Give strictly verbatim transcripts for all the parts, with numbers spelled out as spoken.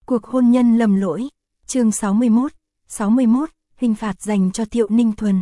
Cuộc hôn nhân lầm lỗi, chương sáu mươi mốt, sáu mươi mốt, hình phạt dành cho Thiệu Ninh Thuần.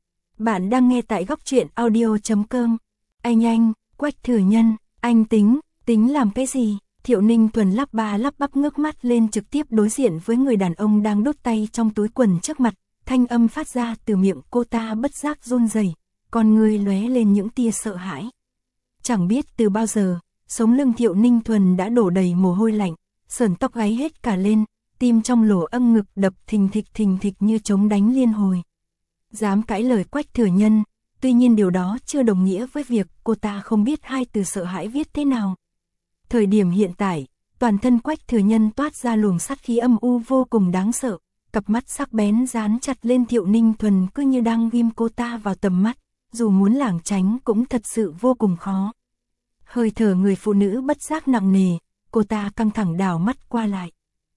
Bạn đang nghe tại góc truyện audio chấm com. Anh anh, Quách Thừa Nhân, anh tính, tính làm cái gì? Thiệu Ninh Thuần lắp ba lắp bắp ngước mắt lên trực tiếp đối diện với người đàn ông đang đút tay trong túi quần trước mặt, thanh âm phát ra từ miệng cô ta bất giác run rẩy, con người lóe lên những tia sợ hãi. Chẳng biết từ bao giờ, sống lưng Thiệu Ninh Thuần đã đổ đầy mồ hôi lạnh, sởn tóc gáy hết cả lên, tim trong lỗ âm ngực đập thình thịch thình thịch như trống đánh liên hồi. Dám cãi lời Quách Thừa Nhân, tuy nhiên điều đó chưa đồng nghĩa với việc cô ta không biết hai từ sợ hãi viết thế nào. Thời điểm hiện tại, toàn thân Quách Thừa Nhân toát ra luồng sát khí âm u vô cùng đáng sợ, cặp mắt sắc bén dán chặt lên Thiệu Ninh Thuần cứ như đang ghim cô ta vào tầm mắt, dù muốn lảng tránh cũng thật sự vô cùng khó. Hơi thở người phụ nữ bất giác nặng nề, cô ta căng thẳng đảo mắt qua lại.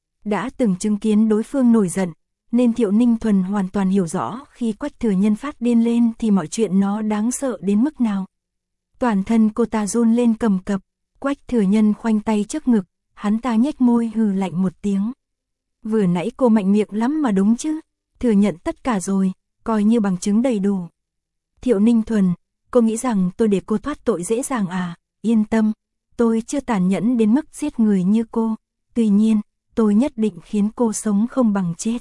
Đã từng chứng kiến đối phương nổi giận, nên Thiệu Ninh Thuần hoàn toàn hiểu rõ khi Quách Thừa Nhân phát điên lên thì mọi chuyện nó đáng sợ đến mức nào. Toàn thân cô ta run lên cầm cập, Quách Thừa Nhân khoanh tay trước ngực, hắn ta nhếch môi hừ lạnh một tiếng. Vừa nãy cô mạnh miệng lắm mà đúng chứ, thừa nhận tất cả rồi, coi như bằng chứng đầy đủ. Thiệu Ninh Thuần, cô nghĩ rằng tôi để cô thoát tội dễ dàng à? Yên tâm, tôi chưa tàn nhẫn đến mức giết người như cô, tuy nhiên, tôi nhất định khiến cô sống không bằng chết.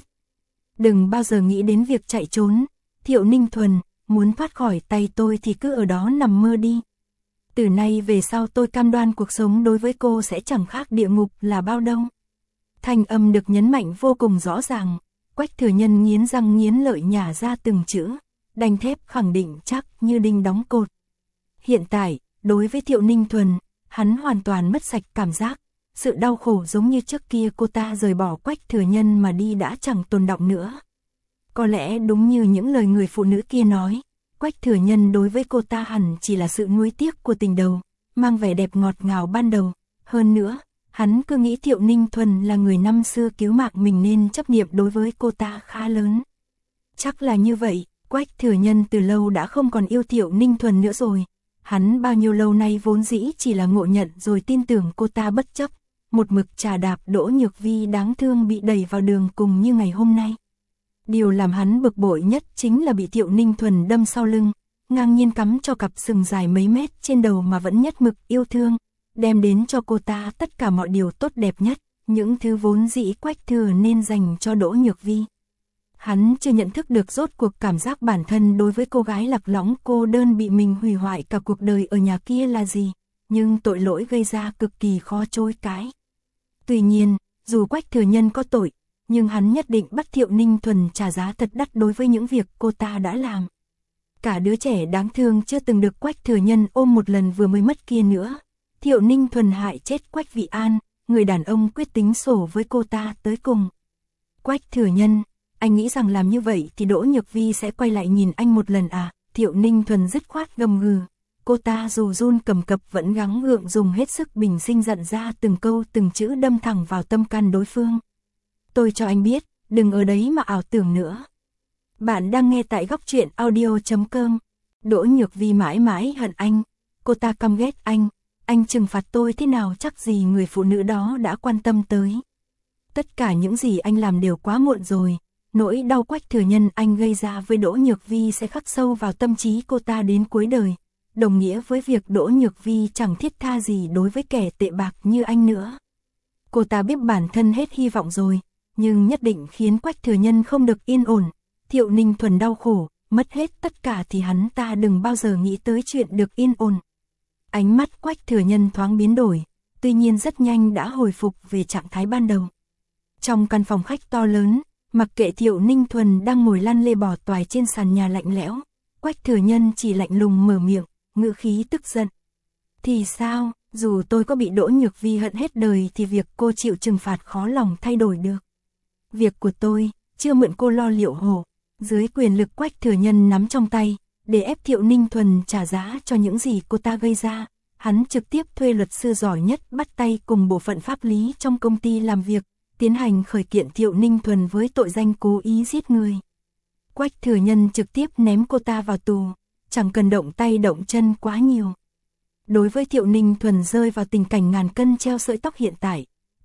Đừng bao giờ nghĩ đến việc chạy trốn, Thiệu Ninh Thuần, muốn thoát khỏi tay tôi thì cứ ở đó nằm mơ đi. Từ nay về sau tôi cam đoan cuộc sống đối với cô sẽ chẳng khác địa ngục là bao đâu. Thanh âm được nhấn mạnh vô cùng rõ ràng, Quách Thừa Nhân nghiến răng nghiến lợi nhả ra từng chữ, đanh thép khẳng định chắc như đinh đóng cột. Hiện tại, đối với Thiệu Ninh Thuần, hắn hoàn toàn mất sạch cảm giác, sự đau khổ giống như trước kia cô ta rời bỏ Quách Thừa Nhân mà đi đã chẳng tồn đọng nữa. Có lẽ đúng như những lời người phụ nữ kia nói, Quách Thừa Nhân đối với cô ta hẳn chỉ là sự nuối tiếc của tình đầu, mang vẻ đẹp ngọt ngào ban đầu. Hơn nữa, hắn cứ nghĩ Thiệu Ninh Thuần là người năm xưa cứu mạng mình nên chấp niệm đối với cô ta khá lớn. Chắc là như vậy, Quách Thừa Nhân từ lâu đã không còn yêu Thiệu Ninh Thuần nữa rồi. Hắn bao nhiêu lâu nay vốn dĩ chỉ là ngộ nhận rồi tin tưởng cô ta bất chấp, một mực trà đạp Đỗ Nhược Vi đáng thương bị đẩy vào đường cùng như ngày hôm nay. Điều làm hắn bực bội nhất chính là bị Thiệu Ninh Thuần đâm sau lưng, ngang nhiên cắm cho cặp sừng dài mấy mét trên đầu mà vẫn nhất mực yêu thương, đem đến cho cô ta tất cả mọi điều tốt đẹp nhất, những thứ vốn dĩ Quách Thừa nên dành cho Đỗ Nhược Vi. Hắn chưa nhận thức được rốt cuộc cảm giác bản thân đối với cô gái lạc lõng cô đơn bị mình hủy hoại cả cuộc đời ở nhà kia là gì, nhưng tội lỗi gây ra cực kỳ khó chối cãi. Tuy nhiên, dù Quách Thừa Nhân có tội, nhưng hắn nhất định bắt Thiệu Ninh Thuần trả giá thật đắt đối với những việc cô ta đã làm. Cả đứa trẻ đáng thương chưa từng được Quách Thừa Nhân ôm một lần vừa mới mất kia nữa. Thiệu Ninh Thuần hại chết Quách Vị An, người đàn ông quyết tính sổ với cô ta tới cùng. Quách Thừa Nhân, anh nghĩ rằng làm như vậy thì Đỗ Nhược Vi sẽ quay lại nhìn anh một lần à? Thiệu Ninh Thuần dứt khoát gầm gừ. Cô ta dù run cầm cập vẫn gắng gượng dùng hết sức bình sinh dặn ra từng câu từng chữ đâm thẳng vào tâm can đối phương. Tôi cho anh biết, đừng ở đấy mà ảo tưởng nữa. Bạn đang nghe tại góc truyện audio chấm com. Đỗ Nhược Vi mãi mãi hận anh, cô ta căm ghét anh, anh trừng phạt tôi thế nào chắc gì người phụ nữ đó đã quan tâm tới. Tất cả những gì anh làm đều quá muộn rồi, nỗi đau Quách Thừa Nhân anh gây ra với Đỗ Nhược Vi sẽ khắc sâu vào tâm trí cô ta đến cuối đời, đồng nghĩa với việc Đỗ Nhược Vi chẳng thiết tha gì đối với kẻ tệ bạc như anh nữa. Cô ta biết bản thân hết hy vọng rồi, nhưng nhất định khiến Quách Thừa Nhân không được yên ổn. Thiệu Ninh Thuần đau khổ, mất hết tất cả thì hắn ta đừng bao giờ nghĩ tới chuyện được yên ổn. Ánh mắt Quách Thừa Nhân thoáng biến đổi, tuy nhiên rất nhanh đã hồi phục về trạng thái ban đầu. Trong căn phòng khách to lớn, mặc kệ Thiệu Ninh Thuần đang ngồi lăn lê bò toài trên sàn nhà lạnh lẽo, Quách Thừa Nhân chỉ lạnh lùng mở miệng, ngữ khí tức giận. Thì sao, dù tôi có bị Đỗ Nhược Vi hận hết đời thì việc cô chịu trừng phạt khó lòng thay đổi được. Việc của tôi, chưa mượn cô lo liệu hổ. Dưới quyền lực Quách Thừa Nhân nắm trong tay, để ép Thiệu Ninh Thuần trả giá cho những gì cô ta gây ra, hắn trực tiếp thuê luật sư giỏi nhất bắt tay cùng bộ phận pháp lý trong công ty làm việc, tiến hành khởi kiện Thiệu Ninh Thuần với tội danh cố ý giết người. Quách Thừa Nhân trực tiếp ném cô ta vào tù, chẳng cần động tay động chân quá nhiều. Đối với Thiệu Ninh Thuần rơi vào tình cảnh ngàn cân treo sợi tóc hiện tại,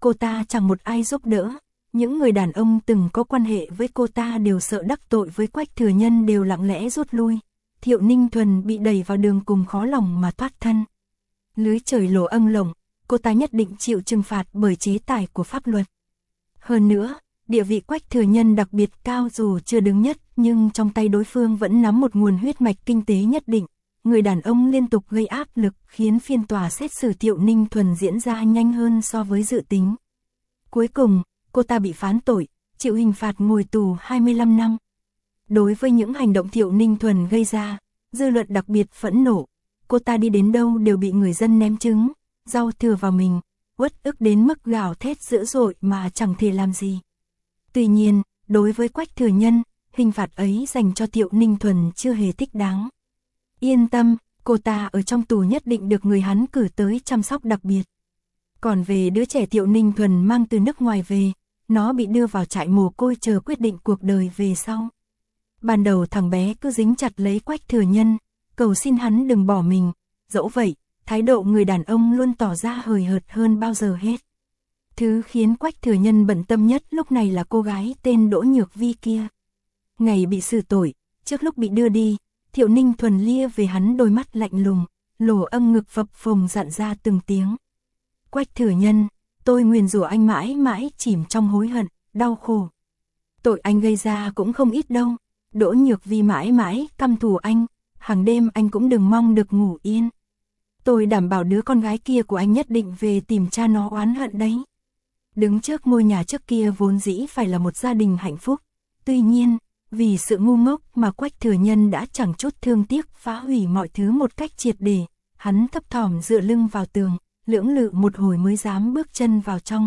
cô ta chẳng một ai giúp đỡ. Những người đàn ông từng có quan hệ với cô ta đều sợ đắc tội với Quách Thừa Nhân đều lặng lẽ rút lui. Thiệu Ninh Thuần bị đẩy vào đường cùng khó lòng mà thoát thân. Lưới trời lỗ âng lồng, cô ta nhất định chịu trừng phạt bởi chế tài của pháp luật. Hơn nữa, địa vị Quách Thừa Nhân đặc biệt cao dù chưa đứng nhất, nhưng trong tay đối phương vẫn nắm một nguồn huyết mạch kinh tế nhất định. Người đàn ông liên tục gây áp lực khiến phiên tòa xét xử Thiệu Ninh Thuần diễn ra nhanh hơn so với dự tính. Cuối cùng, cô ta bị phán tội, chịu hình phạt ngồi tù hai mươi lăm năm. Đối với những hành động Thiệu Ninh Thuần gây ra, dư luận đặc biệt phẫn nộ. Cô ta đi đến đâu đều bị người dân ném trứng, rau thừa vào mình, uất ức đến mức gào thét dữ dội mà chẳng thể làm gì. Tuy nhiên, đối với Quách Thừa Nhân, hình phạt ấy dành cho Thiệu Ninh Thuần chưa hề thích đáng. Yên tâm, cô ta ở trong tù nhất định được người hắn cử tới chăm sóc đặc biệt. Còn về đứa trẻ Thiệu Ninh Thuần mang từ nước ngoài về, nó bị đưa vào trại mồ côi chờ quyết định cuộc đời về sau. Ban đầu thằng bé cứ dính chặt lấy Quách Thừa Nhân, cầu xin hắn đừng bỏ mình. Dẫu vậy, thái độ người đàn ông luôn tỏ ra hời hợt hơn bao giờ hết. Thứ khiến Quách Thừa Nhân bận tâm nhất lúc này là cô gái tên Đỗ Nhược Vi kia. Ngày bị xử tội, trước lúc bị đưa đi, Thiệu Ninh Thuần lia về hắn đôi mắt lạnh lùng, lỗ âng ngực phập phồng dặn ra từng tiếng. Quách Thừa Nhân, tôi nguyền rủa anh mãi mãi chìm trong hối hận, đau khổ. Tội anh gây ra cũng không ít đâu. Đỗ Nhược Vi mãi mãi căm thù anh, hàng đêm anh cũng đừng mong được ngủ yên. Tôi đảm bảo đứa con gái kia của anh nhất định về tìm cha nó oán hận đấy. Đứng trước ngôi nhà trước kia vốn dĩ phải là một gia đình hạnh phúc. Tuy nhiên, vì sự ngu ngốc mà Quách Thừa Nhân đã chẳng chút thương tiếc phá hủy mọi thứ một cách triệt để. Hắn thấp thỏm dựa lưng vào tường, lưỡng lự một hồi mới dám bước chân vào trong.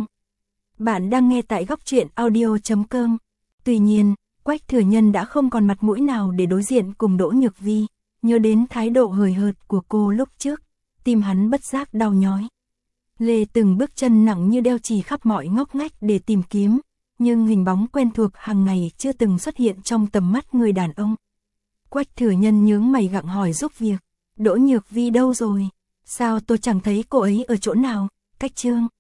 Bạn đang nghe tại góc truyện audio chấm com. Tuy nhiên, Quách Thừa Nhân đã không còn mặt mũi nào để đối diện cùng Đỗ Nhược Vi. Nhớ đến thái độ hời hợt của cô lúc trước, tim hắn bất giác đau nhói. Lê từng bước chân nặng như đeo chì khắp mọi ngóc ngách để tìm kiếm, nhưng hình bóng quen thuộc hàng ngày chưa từng xuất hiện trong tầm mắt người đàn ông. Quách Thừa Nhân nhướng mày gặng hỏi giúp việc. Đỗ Nhược Vi đâu rồi? Sao tôi chẳng thấy cô ấy ở chỗ nào? Cách Trương.